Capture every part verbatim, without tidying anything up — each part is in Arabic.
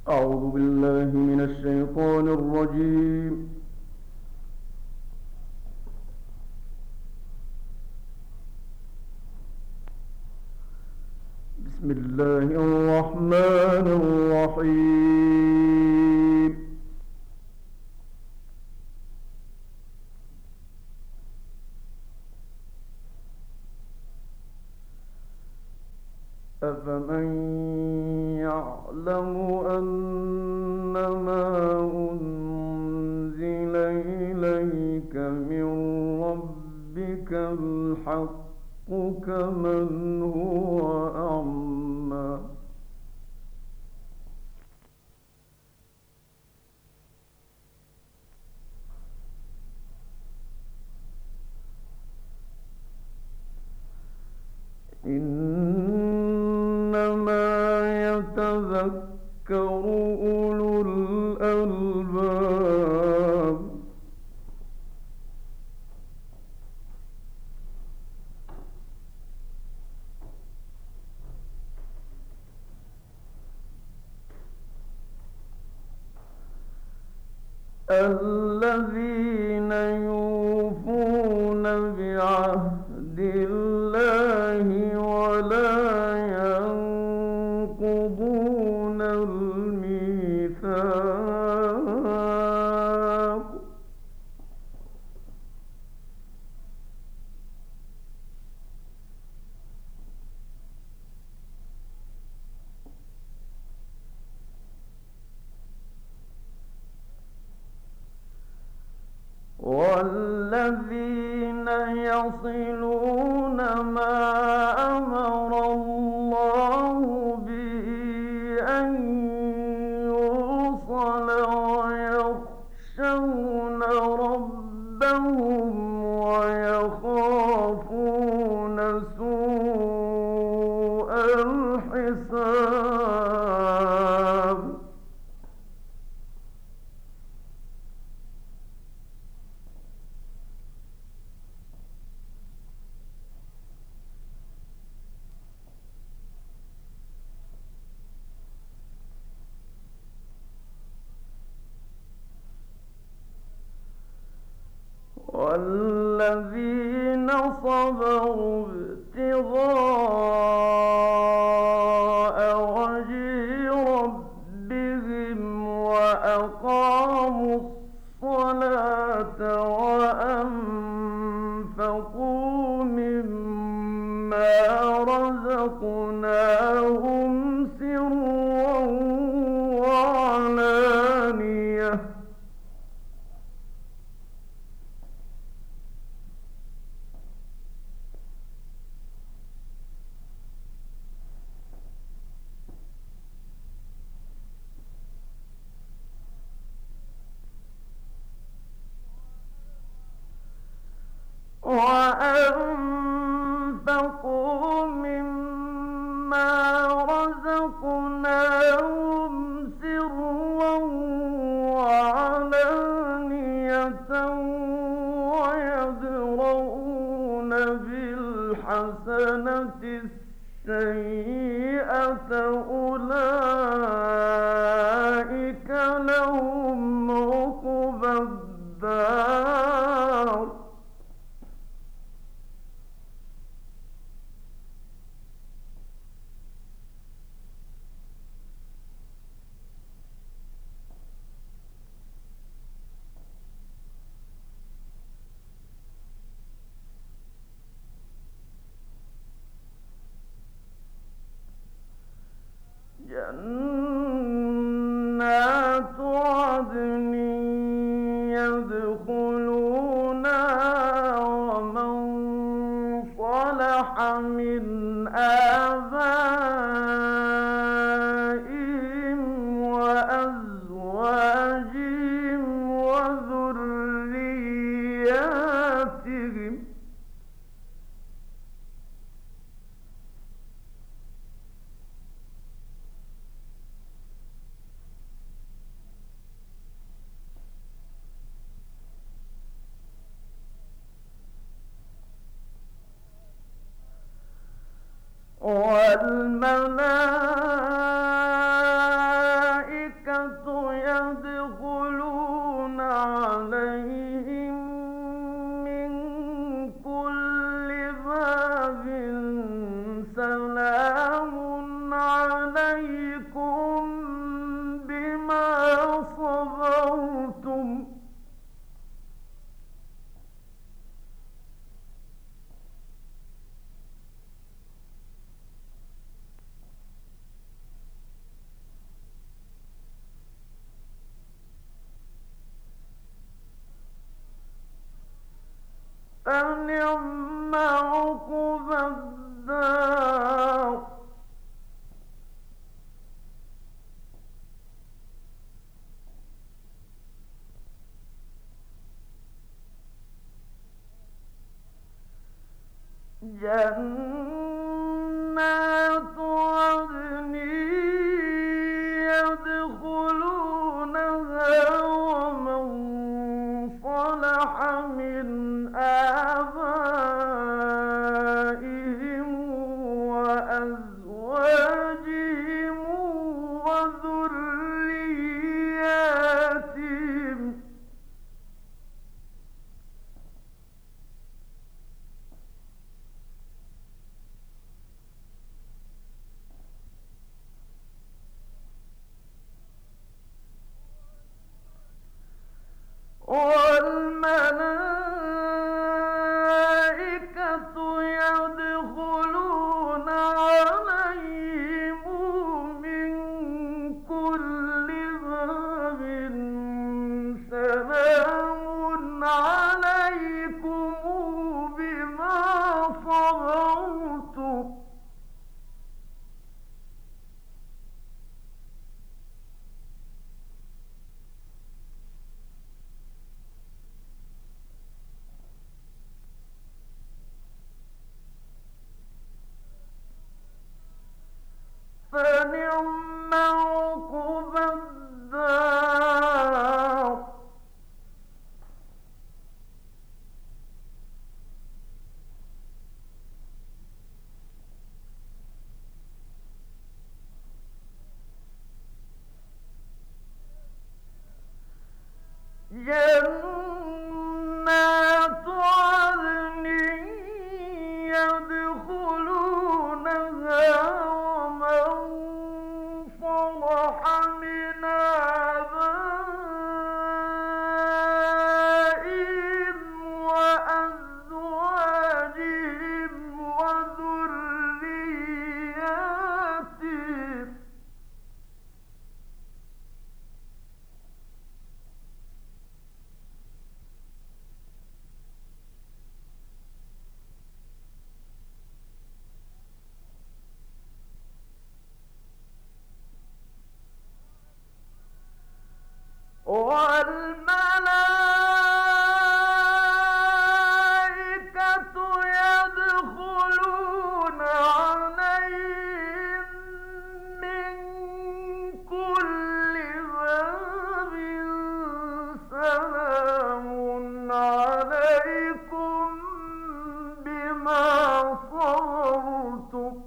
أعوذ بالله من الشيطان الرجيم. بسم الله الرحمن الرحيم. أفمن يعلم أنما أنزل إليك من ربك الحق كمن هو أعمى. إنما يتذكر أولو الألباب. الذين يوفون بعهد الله ولا ينقضون الميثاق. والذين يصلون ما أمر الله به أن يوصل ويخشون ربهم ويخافون سوء الحساب. والذين صبروا ابتغاء وجه ربهم وأقاموا الصلاة وأنفقوا مما رزقناهم سرا وعلانية. وأنفقوا مما رزقناهم سرا وعلانية ويدرؤون بالحسنة السيئة أولئك لهم عقبى الدار. جنات عدن يدخلونها ومن صلح من آبائهم وأزواجهم وذرياتهم. والملائكة فنعم عقبى الدار. جنات عدن يدخلونها ومن صلح من آبائهم وأزواجهم وذرياتهم والملائكة يدخلون عليهم من كل باب سلام عليكم بما صبرتم فنعم عقبى الدار. جنات عدن يدخلونها ومن صلح من آبائهم وأزواجهم وذرياتهم والملائكة يدخلون عليهم من كل باب سلام عليكم بما صبرتم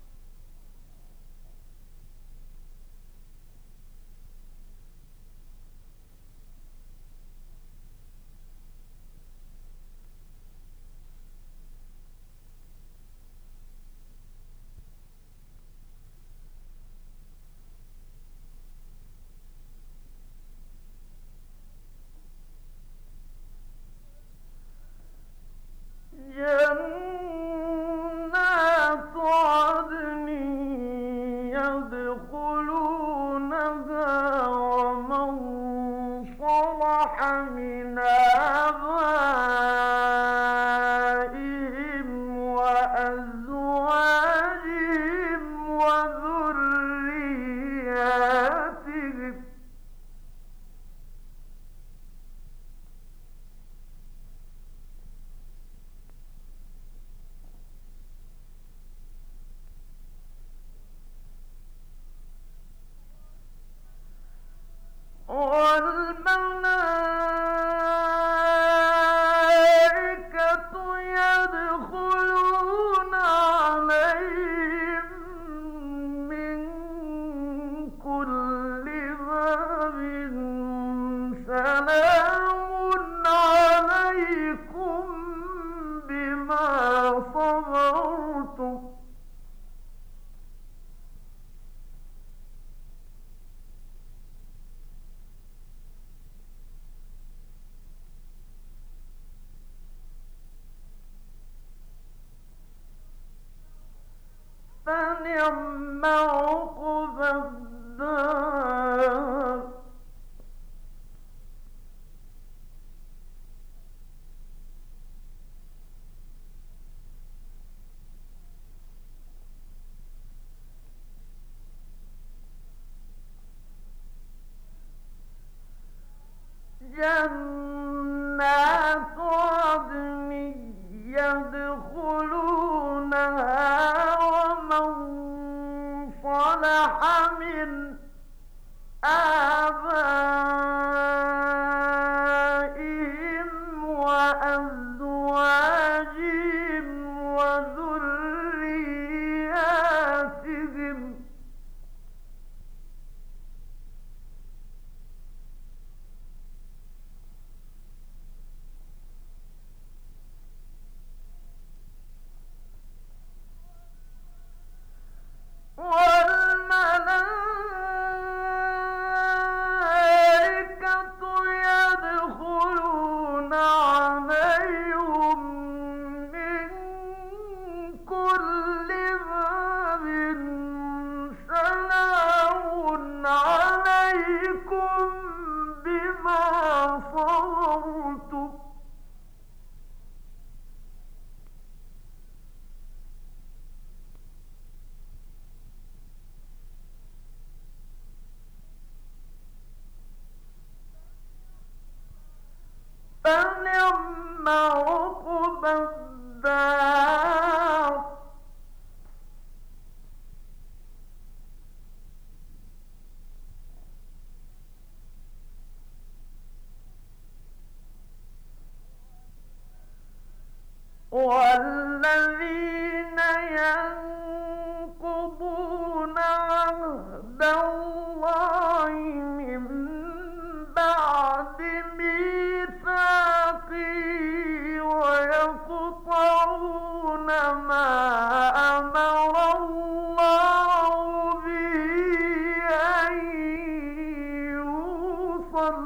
جنات عدن يدخلونها ومن صلح من آبائهم وأزواجهم وذرياتهم والملائكة يدخلون عليهم من كل باب سلام عليكم بما صبرتم فنعم عقبى الدار. فنعم عقبى الدار. والذين ينقضون عهد الله من بعد ميثاقه ويقطعون ما أمر الله به أن يوصل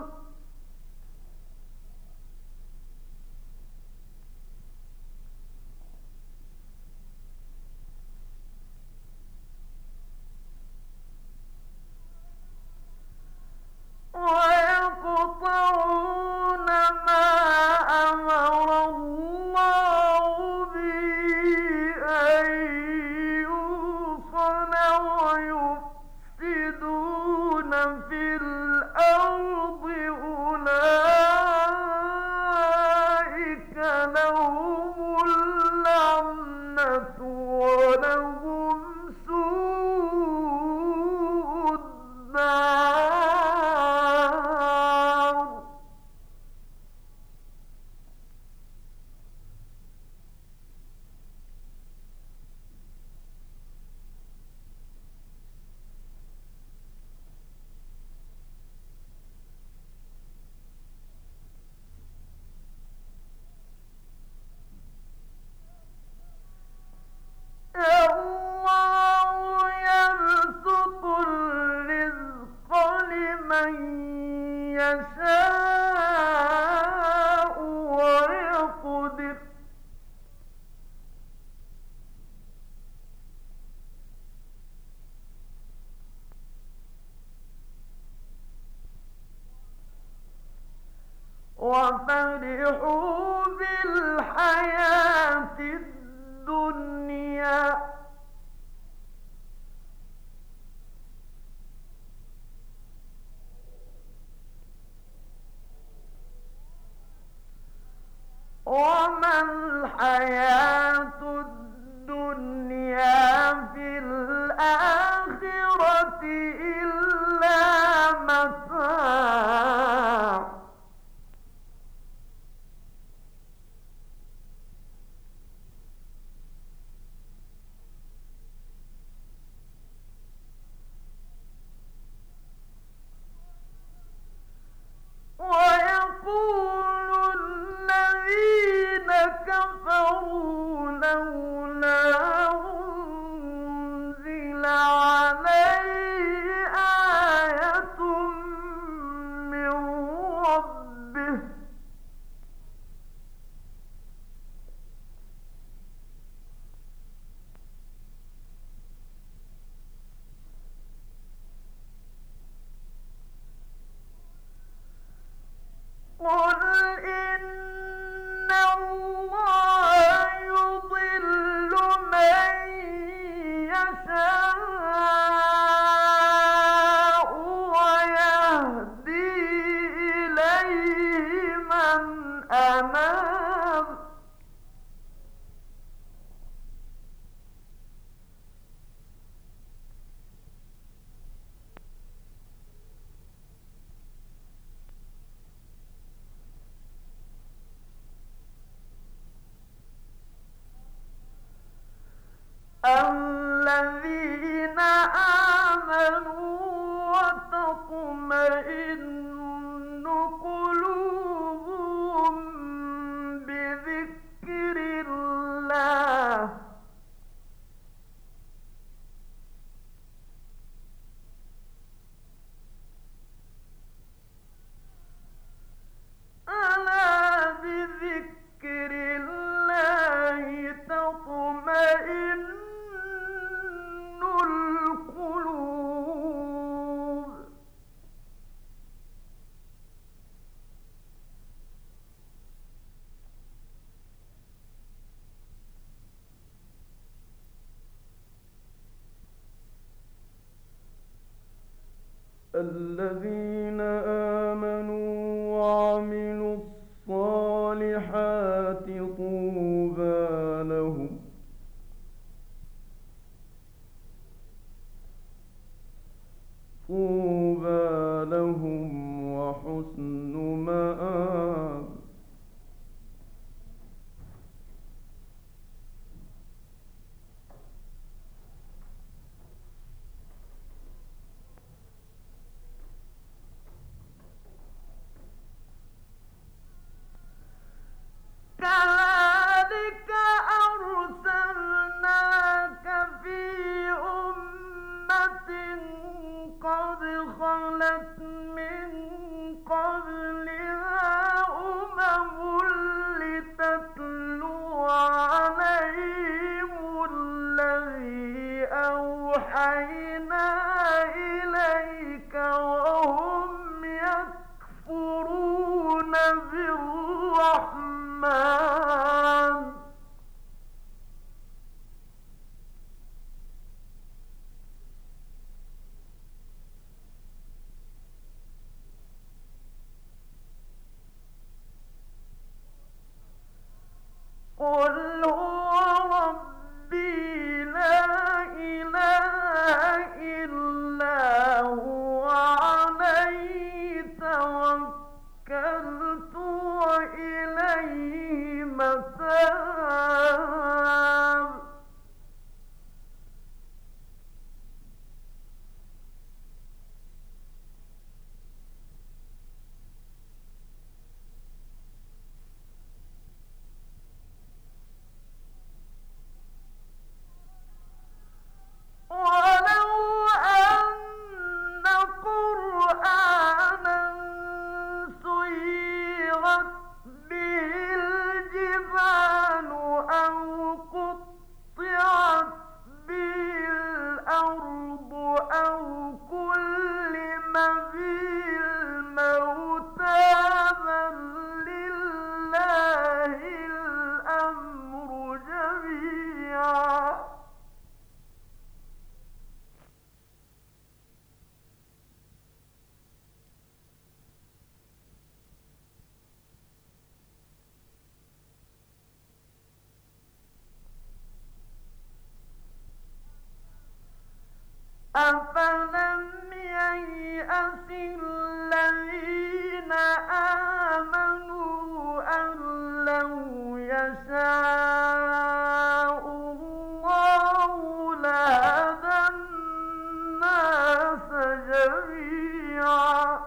ويقطعون ما أمر الله به أن يوصل ويفسدون في الأرض أولئك لهم اللعنة ولهم سوء الدار. الله يبسط الرزق لمن يشاء ويقدر وفرحوا بالحياة الدنيا وما الحياة الدنيا في الآخرة إلا متاع. ويقول الذين كفروا لولا أنزل عليه آية من ربه قل إن الله يضل من يشاء ويهدي إليه من أناب. الذين آمنوا وتطمئن قلوبهم بذكر الله ألا بذكر الله تطمئن القلوب. الذين آمنوا وعملوا الصالحات أوحينا إليك وهم يكفرون بالرحمن قل هو ربي لا إله إلا هو عليه توكلت وإليه متاب ولو أن قرآنا سيرت به الجبال أو قطعت به الأرض أو كلم به الموتى بل لله الأمر جميعا أفلم ييأس الذين آمنوا أن لو يشاء الله لهدى الناس جميعا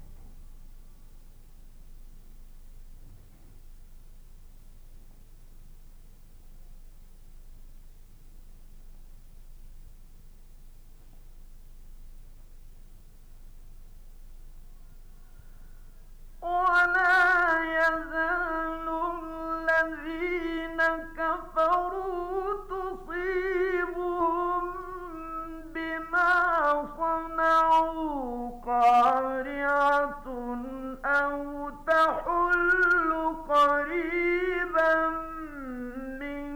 ولا يزال الذين كفروا تصيبهم بما صنعوا قارعة أو تحل قريبا من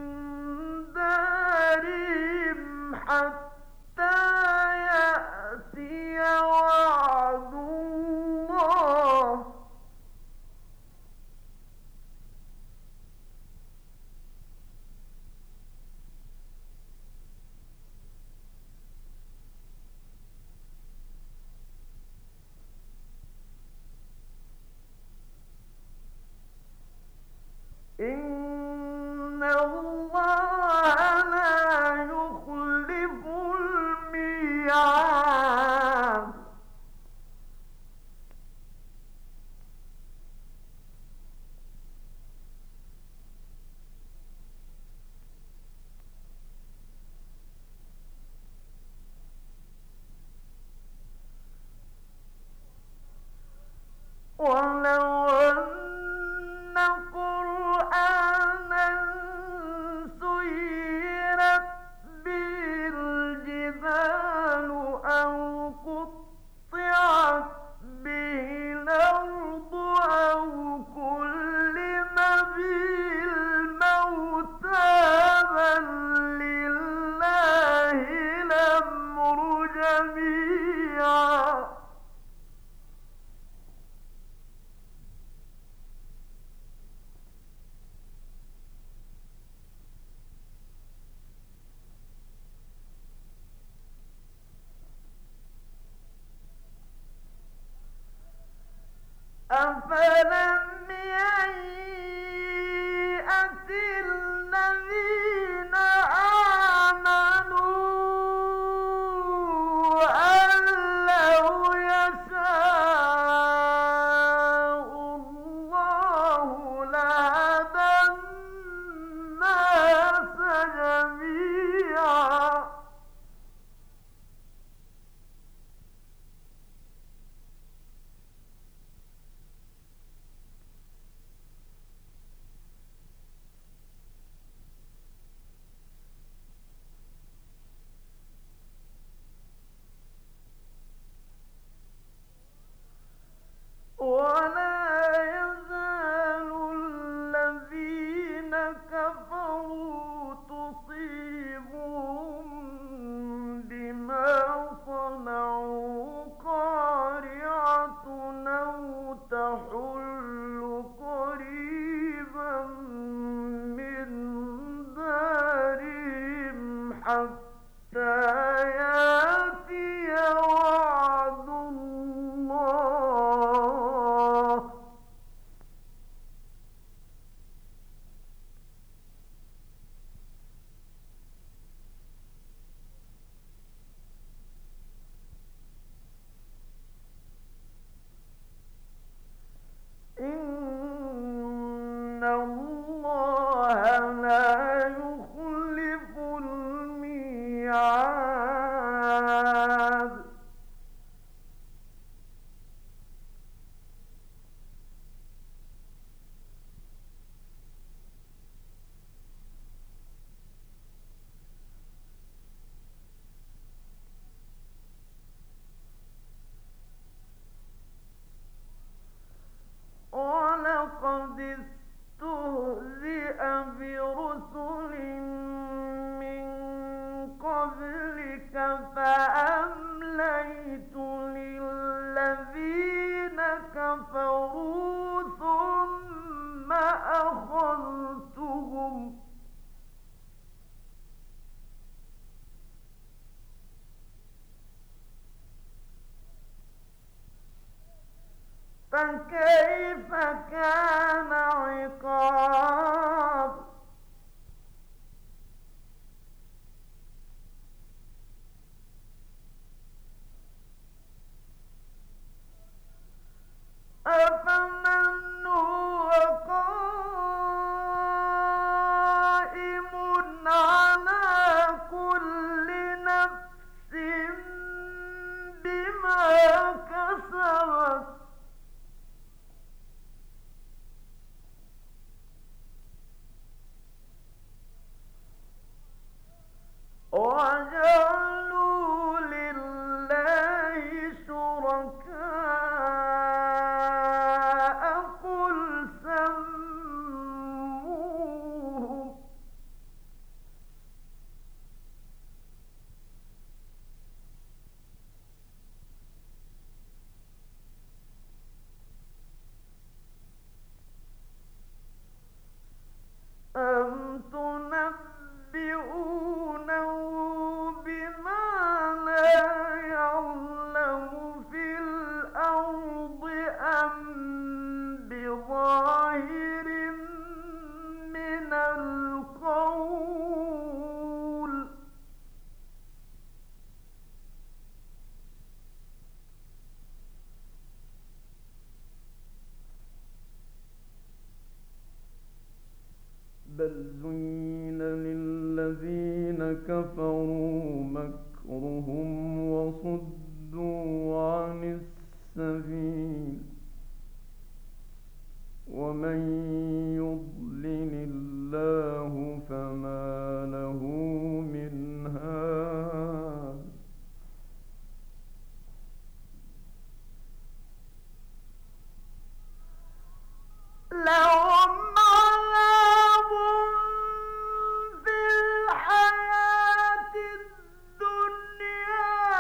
دارهم حتى يأتي وعد الله إن الله لا يخلف الميعاد ولو أن قرآنا سيرت به الجبال أو قطعت به الأرض أو كلم به الموتى بل لله الأمر جميعا أفلم ييأس الذين آمنوا أن لو يشاء الله لهدى الناس جميعا حتى يأتي وعد الله. إن الله لا يخلف الميعاد. ولقد استهزئ برسل من قبلك فأمليت للذين كفروا ثم أخذتهم. فكيف كان عقاب؟ أفمن هو قائم على كل نفس بما كسبت وجعلوا لله شركاء قل سموهم. أم تنبئونه بما لا يعلم في الأرض أم بظاهر من القول؟ بل زين للذين كفروا مكرهم وصدوا عن السبيل ومن يضلل الله فما له من هاد. لهم عذاب في الحياة الدنيا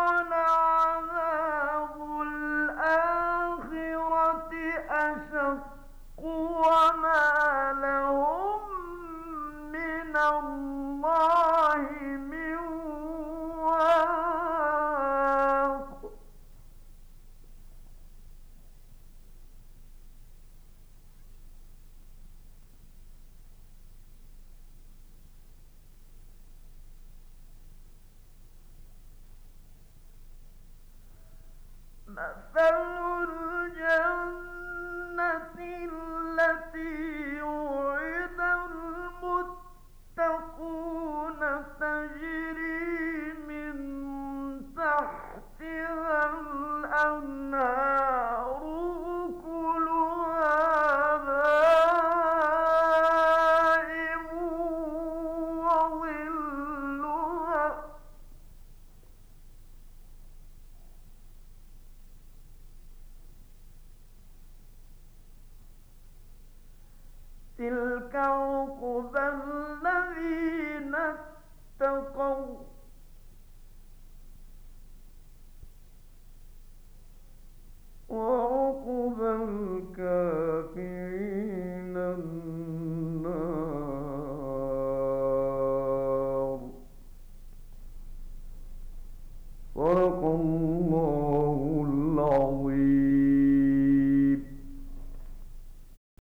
ولعذاب الآخرة أشق وما لهم من الله من واق. مثل الجنة التي وعد المتقون تجري من تحتها الأنهار